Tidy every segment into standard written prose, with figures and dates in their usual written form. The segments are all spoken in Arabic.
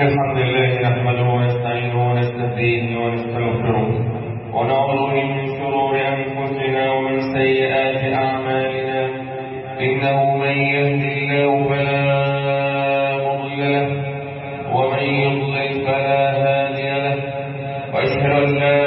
الحمد لله نحمده ونستعينه ونستهديه ونستغفره ونعوذ به من شرور أنفسنا ومن سيئات أعمالنا إنه من يهد الله فلا مضل له ومن يضلل فلا هادي له وأشهد أن لا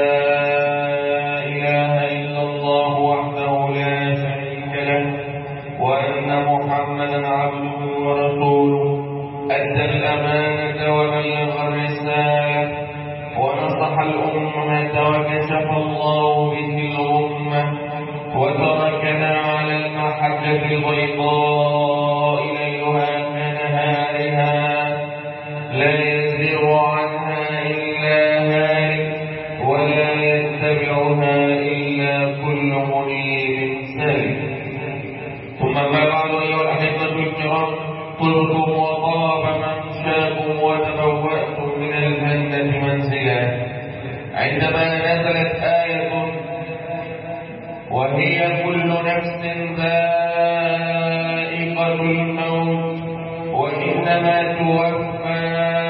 إله إلا الله وحده لا شريك له وأن محمدا عبده ورسوله أدى الأمانة وبلغ الرسالة ونصح الأمة وكشف الله به الغمة وتركنا على المحجة البيضاء ليلها كنهارها لا يزيغ عنها إلا هالك ولا يتبعها إلا كل منيب سالك. ثم ما بعد أيها الأحبة الكرام، طبتم وطاب ممشاكم وتبوأتم من الجنة منزلا عندما نزلت آية وهي كل نفس ذائقة الموت وإنما توفى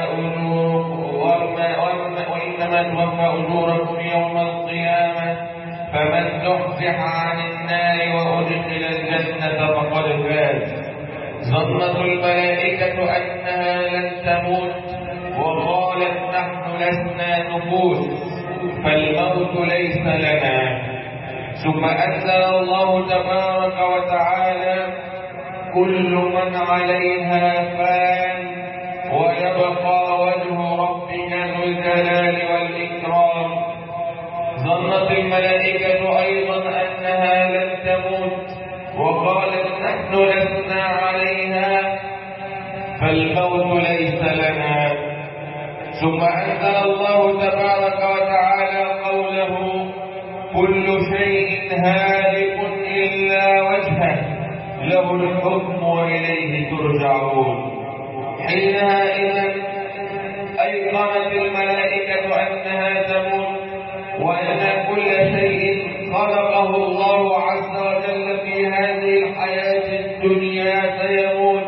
أجوركم يوم القيامة فمن زحزح عن النار وأدخل الجنة فقد فاز. ظنت الملائكة أنها لن تموت وقالت نحن لسنا نفوس فالموت ليس لنا. ثم أنزل الله تبارك وتعالى كل من عليها فان ويبقى وجه ربك ذو الجلال والإكرام. ظنت الملائكة أيضا أنها لن تموت وقالت نحن لسنا عليها فالموت ليس لنا. ثم أنزل الله تبارك وتعالى قوله كل شيء هالك إلا وجهه له الحكم وإليه ترجعون. حينئذ أيقنت الملائكة أنها تموت وأن كل شيء خلقه الله عز وجل في هذه الحياة الدنيا سيموت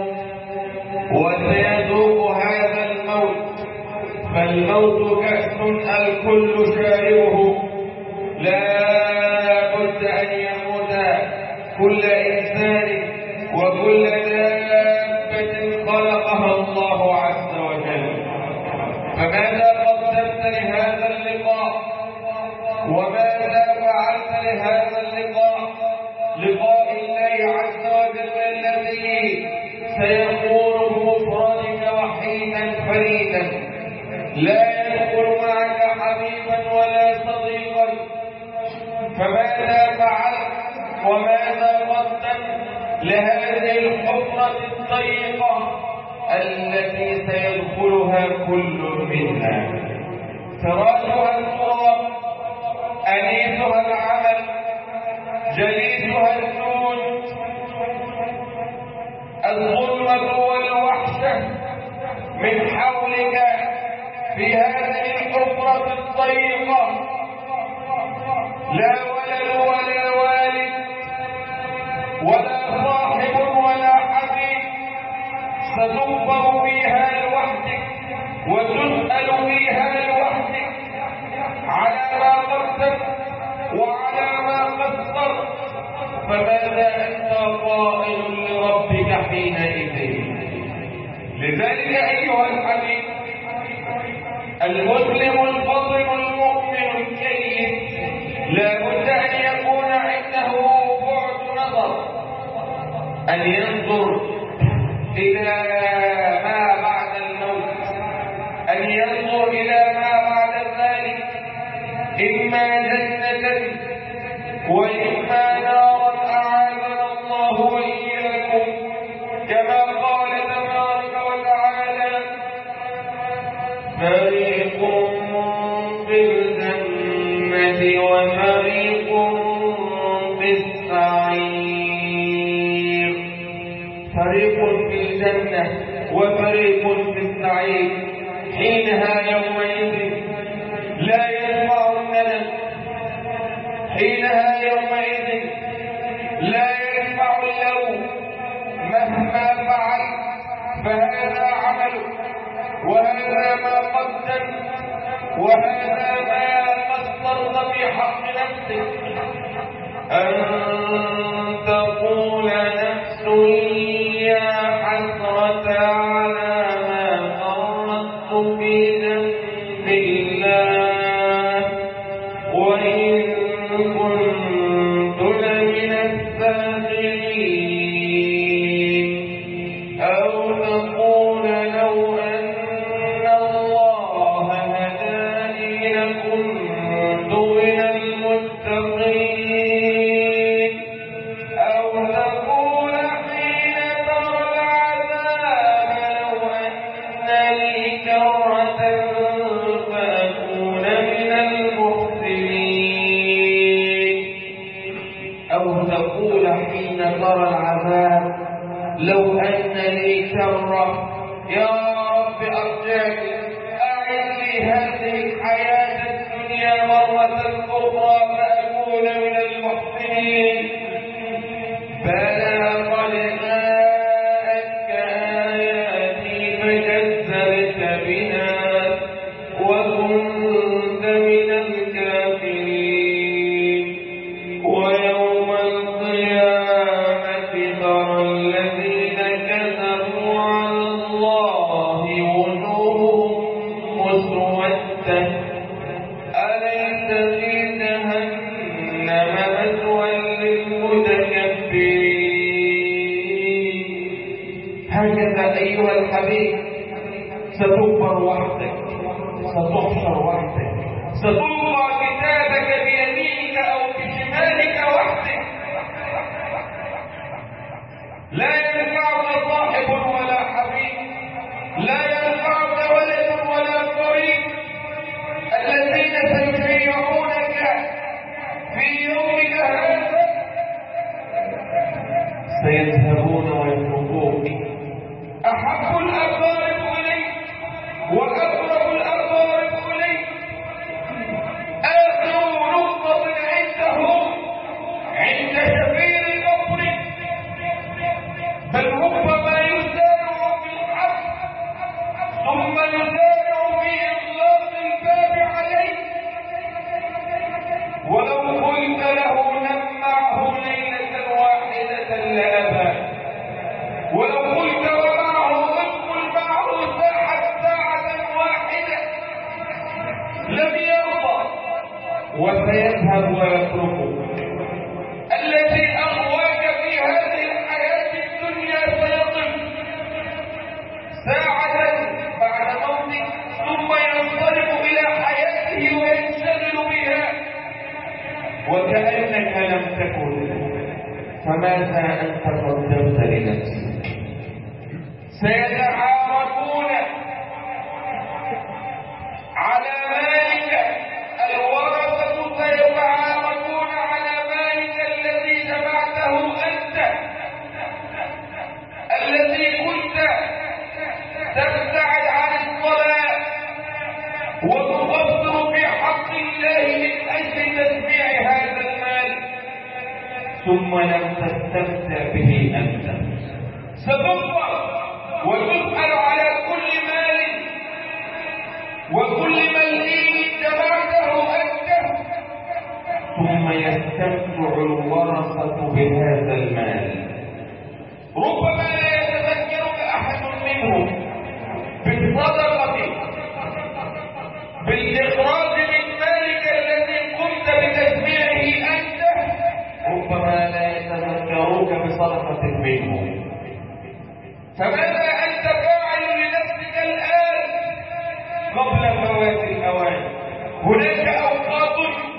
وسيذوق هذا الموت. فالموت كأس الكل شاربه، لا بد أن يموت كل إنسان وكل دابة خلقها الله عز وجل. فماذا قدمت لهذا اللقاء وماذا فعلت لهذا اللقاء، لقاء الله عز وجل الذي سيكون بمفردك وحيدا فريدا لا يدخل معك حبيبا ولا صديقا. فماذا فعلت وماذا قدمت لهذه الحفرة الضيقة التي سيدخلها كل منا؟ فراشها التراب، أنيسها العمل، جليسها الجود، الظلمة والوحشة من حولك في هذه الحفرة الضيقة. لا ولد ولا والد ولا صاحب ولا حبيب، ستكبر فيها لوحدك وتسأل فيها لوحدك على ما قدمت وعلى ما قصرت. فماذا أنت قائل لربك حينئذ؟ لذلك أيها الحبيب، المسلم الفضل المؤمن الجيد لا بد أن يكون عنده بعد نظر، أن ينظر إلى ما بعد الموت، أن ينظر إلى ما بعد ذلك، إما جنة وإما نارا أعاذنا الله وإياكم. كما قال تبارك وتعالى فريق بالجنة وفريق بالسعير. فريق في الجنة وفريق في السعير. حينها يومئذ لا ينفع الندم، حينها يومئذ لا ينفع اللوم. مهما فعل فهذا عمله، وهذا ما قدم، وهذا ما قصرت في حق نفسك، أن تقول نفس يا حسرة على ما فرطت في ذنب الله وإن كنت لمن الساخرين، أو تقول لو أن الله هداني لكنت من المتقين، ترى العذاب لو أن لي كرة يا رب أرجعني أعد لي هذه الحياة الدنيا مرة أخرى فأكون من المحسنين. بلى قد جاءتك آياتي فكذبت بها وكنت من الكافرين، ويوم ترى الذين كذبوا على الله وجوههم مسودة أليس في جهنم مثوى للمتكبرين. هكذا أيها الحبيب ستكبر وحدك، ستحشر وحدك، ستلقى كتابك بيمينك أو بشمالك وحدك، لا ينفعك صاحب ولا حبيب، لا ينفعك ولد ولا قريب. الذين سيشيعونك في يومك هذا سيذهبون ويتركوك. أحب الأقارب إليك وأقرب الأقارب إليك آخر نقطة عندهم عند شفير القبر، بل ربما يسارع في الحق ثم يسارع في إغلاق الباب عليه. ولو قلت له نم معه ليلة واحدة لأبى، ولو قلت ومعه ادخل معه ساعة واحدة لم يرضى وسيذهب ويتركه. الذي أغواك في هذه الحياة الدنيا سيضل ساعة بعد موتك ثم ينطلق إلى حياته وينشغل بها وكأنك لم تكن. فماذا أنت قدمت لنفسك؟ سيتعارفون على مالك، الورثة سيتعارفون على مالك الذي جمعته أنت، الذي كنت تبتعد عن الصلاة وتقصر في حق الله من أجل تجميع هذا المال، ثم لم تستمتع به أنت. ستنظر وتسأل على كل مال وكل مليم جمعته أنت، ثم يستمتع الورثة بهذا المال. ربما لا يتذكرك أحد منهم بالصدقة، بالإخراج من مالك الذي قمت بتجميعه أنت، ربما لا يتذكروك بصدقة منهم. فماذا أنت فاعل لنفسك الآن قبل فوات الأوان؟ هناك أوقات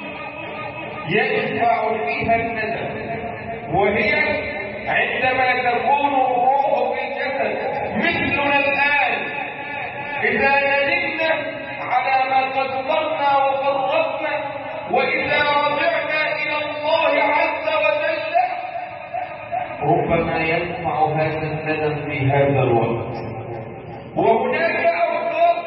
يدفع فيها الندم، وهي عندما تكون الروح في الجسد مثلنا الآن، إذا ندمنا على ما قدرنا وفرطنا، وإذا رجعنا إلى الله عز وجل ربما ينفع هذا الندم في هذا الوقت. وهناك أوقات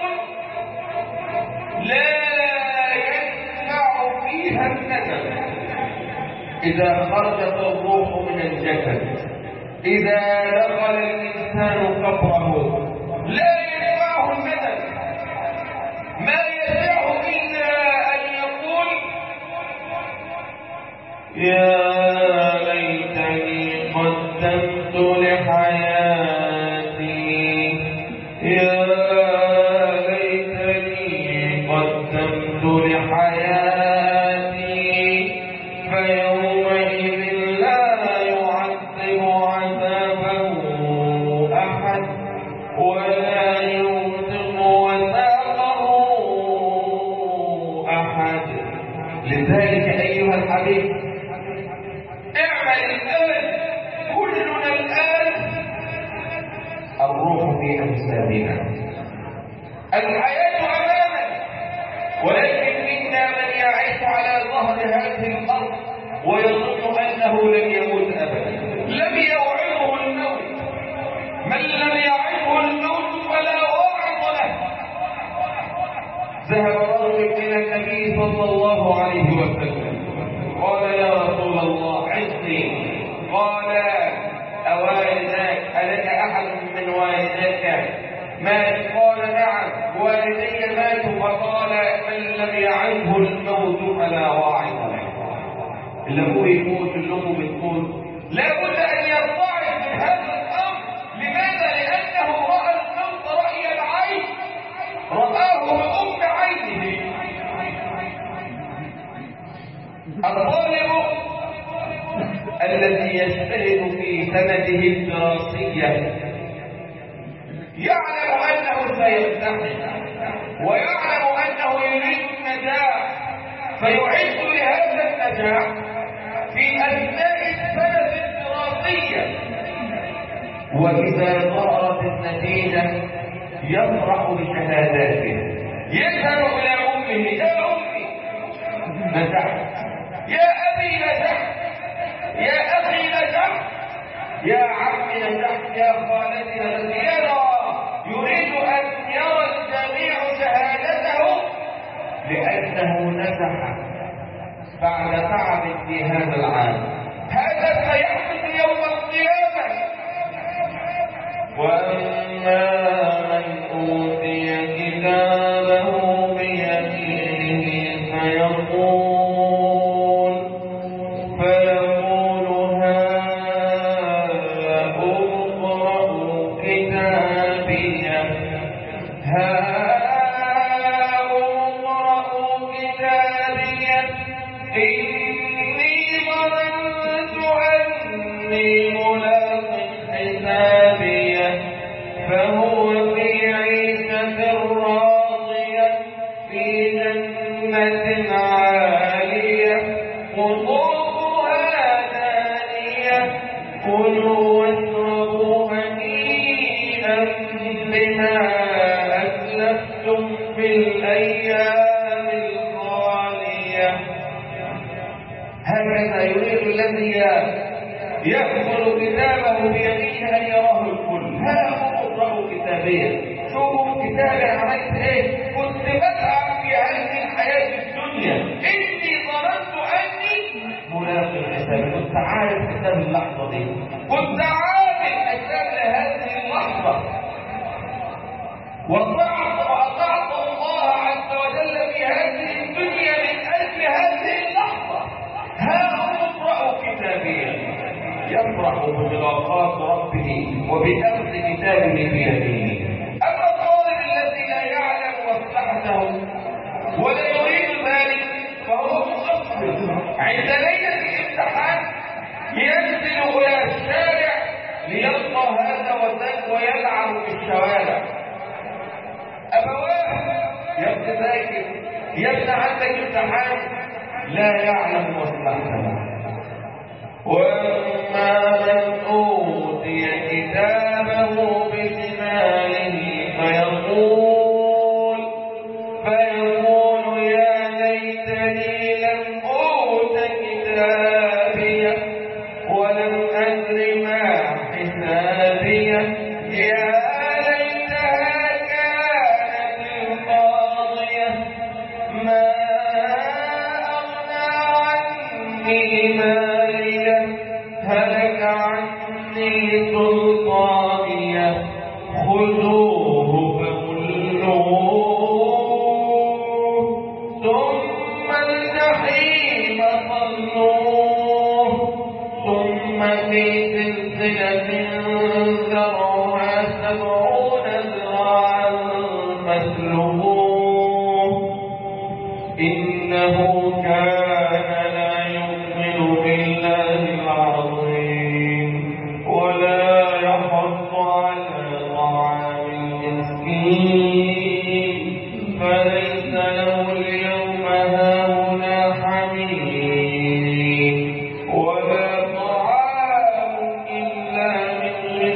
لا ينفع فيها الندم، إذا خرجت الروح من الجسد، إذا دخل الإنسان قبره لا ينفعه الندم. يا ليتني قدمت لحياتي يا ليتني قدمت لحياتي فيومئذ لا يعذب عذابه أحد ولا يوثق وثاقه أحد. لذلك أيها الحبيب اعمل الآن، كلنا الآن الروح في أجسادنا، الحياة أمامنا، ولكن منا من يعيش على ظهر هذه الأرض ويظن أنه لن يموت أبدا. لم يوعظه الموت، من لم يعظه الموت فلا واعظ له. ذهب رجل إلى النبي صلى الله عليه وسلم قال يا رسول الله عظني. قال أوالداك ألك أحد من والديك مات؟ قال نعم والدي ماتوا. فقال من لم يعظه الموت فلا واعظ له. اللي هو يموت الأم بتقول لابد أن يرتعظ من هذا الأمر. لماذا؟ لأنه رأى الموت رأي العين، رآه بأم عينه. الطالب الذي يجتهد في سنته الدراسية يعلم أنه سيمتحن ويعلم أنه يريد النجاح، فيعد لهذا النجاح في أثناء السنة الدراسية، وإذا ظهرت النتيجة يفرح بشهاداته، يذهب إلى أمه يا أمي نجحت، يا أبي نجحت، يا أخي نجحت، يا عمي نجحت، يا خالتي نجحت. يريد أن يرى الجميع شهادته لأنه نجح بعد تعب في هذا العام. هذا سيحدث يوم القيامة. وأما من أوتي كتابه بيمينه فيقول هاؤم اقرءوا كتابيه إني ظننت أني ملاق حسابيه فهو في عيشة راضية في جنة عالية قطوفها دانية كلوا واشربوا هنيئا بما أسلفتم في الأيام الخالية. هكذا يريد الذي يأخذ كتابه بيمينه أن يراه الكل. هاؤم اقرءوا كتابيه، شوفوا كتابي عملت ايه، كنت بتعب في هذه الحياة الدنيا، إني ظننت أني ملاق الحساب. كنت عارف حساب اللحظة دي، كنت عامل حساب لهذه اللحظة، وأطعت الله عز وجل في هذه الدنيا من أجل هذه اللحظة. هاؤم اقرءوا كتابيه، يفرح بملاقاة ربه وبأخذ كتابه بيمينه. أما الطالب الذي لا يعلم مصلحته ولا يريد ذلك فهو مقصر. عند ليلة الامتحان ينزل إلى الشارع ليلقى هذا وذاك ويلعب في الشوارع. أبواه يا ابن ذاكر، يا ابن عندك امتحان، لا يعلم مصلحته. وأما من أوتي كتابه بشماله فيقول يا ليتني لم أوت كتابيه ولم أدر ما حسابيه يا ليتها كانت القاضية ما أغنى عني ماليه هلك عني سلطانيه خذوه فغلوه ثم الجحيم صلوه في سلسلة ذرعها 70 ذراعا فاسلكوه إنه كان لا يؤمن بالله العظيم ولا يحض على طعام المسكين فليس له اليوم هاهنا حميم ولا طعام إلا من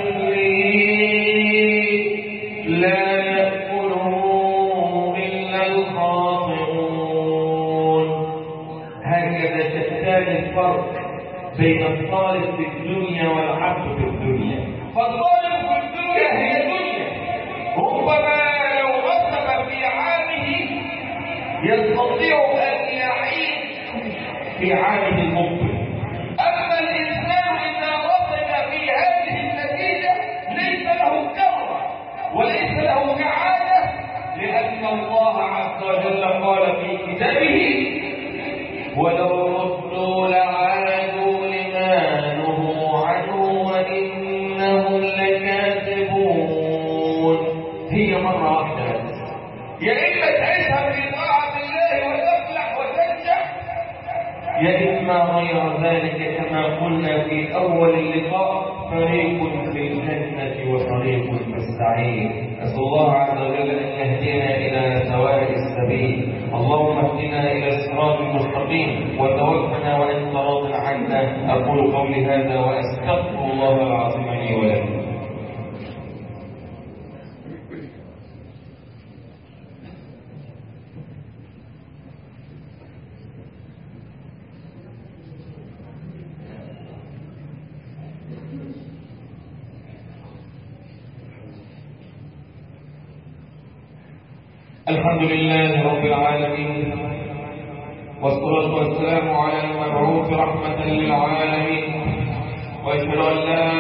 غسلين لا يأكله إلا الخاطئون. هكذا تختار الفرق بين الطالب في الدنيا والعبد في الدنيا. فالطالب في الدنيا هي دنيا، ربما لو رسم في عامه يستطيع أن يعيش في عامه المقبل. أما الإنسان إذا رسم في هذه النتيجة ليس له كرة وليس له كعادة، لأن الله عز وجل قال في كتابه ولو ردوا لعادوا لما نهوا عنه وإنهم لكاذبون. هي مرة واحدة بس، يا إما تعيشها في طاعة الله وتفلح وتنجح، يا إما غير ذلك كما قلنا في أول اللقاء فريق في الجنة وفريق في السعير. أسأل الله عز وجل أن يهدينا إلى سواء السبيل. اللهم اهدنا إلى الصراط المستقيم وتوفنا وأنت راض عنا. أقول قولي هذا وأستغفر الله العظيم لي ولكم. الحمد لله رب العالمين والصلاة والسلام على المبعوث رحمة للعالمين وأشهد أن لا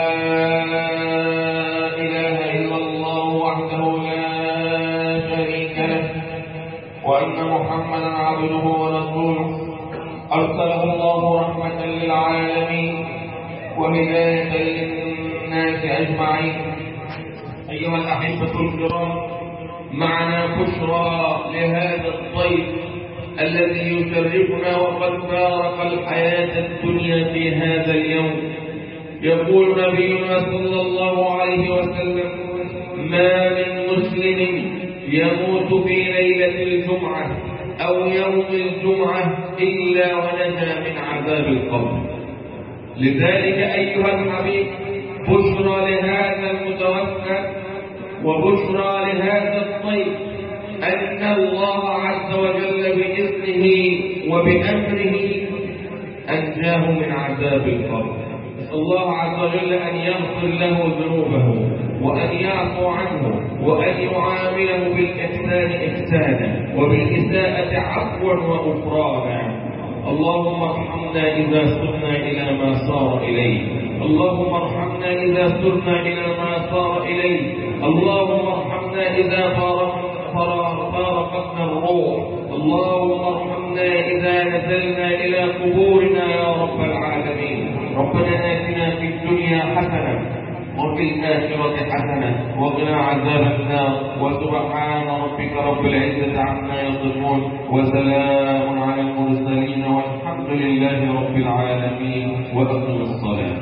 إله إلا الله وحده لا شريك له وأن محمدا عبده ورسوله أرسله الله رحمة للعالمين وهداية للناس أجمعين. أيها الأحبة الكرام، معنا بشرى لهذا الضيف الذي يشرفنا وقد فارق الحياة الدنيا في هذا اليوم. يقول نبينا صلى الله عليه وسلم: ما من مسلم يموت في ليلة الجمعة أو يوم الجمعة إلا ونجا من عذاب القبر. لذلك أيها الحبيب، بشرى لهذا المتوفى وبشرى لهذا الضيف أن الله عز وجل بإذنه وبأمره أنجاه من عذاب القبر. الله عز وجل أن يغفر له ذنوبه وأن يعفو عنه وأن يعامله بالإحسان إحسانا وبالإساءة عفوا وغفرانا. اللهم ارحمنا إذا سرنا إلى ما صار إليه، اللهم ارحمنا إذا سرنا إلى ما صار إليه، اللهم ارحمنا إذا فارقتنا الروح، اللهم ارحمنا إذا نزلنا إلى قبورنا يا رب العالمين. ربنا آتنا في الدنيا حسنة وفي الآخرة حسنة وقنا عذاب النار. وسبحان ربك رب العزة عما يصفون وسلام على المرسلين والحمد لله رب العالمين. وأقم الصلاة.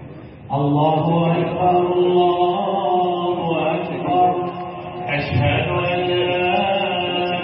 الله أكبر الله أكبر. أشهد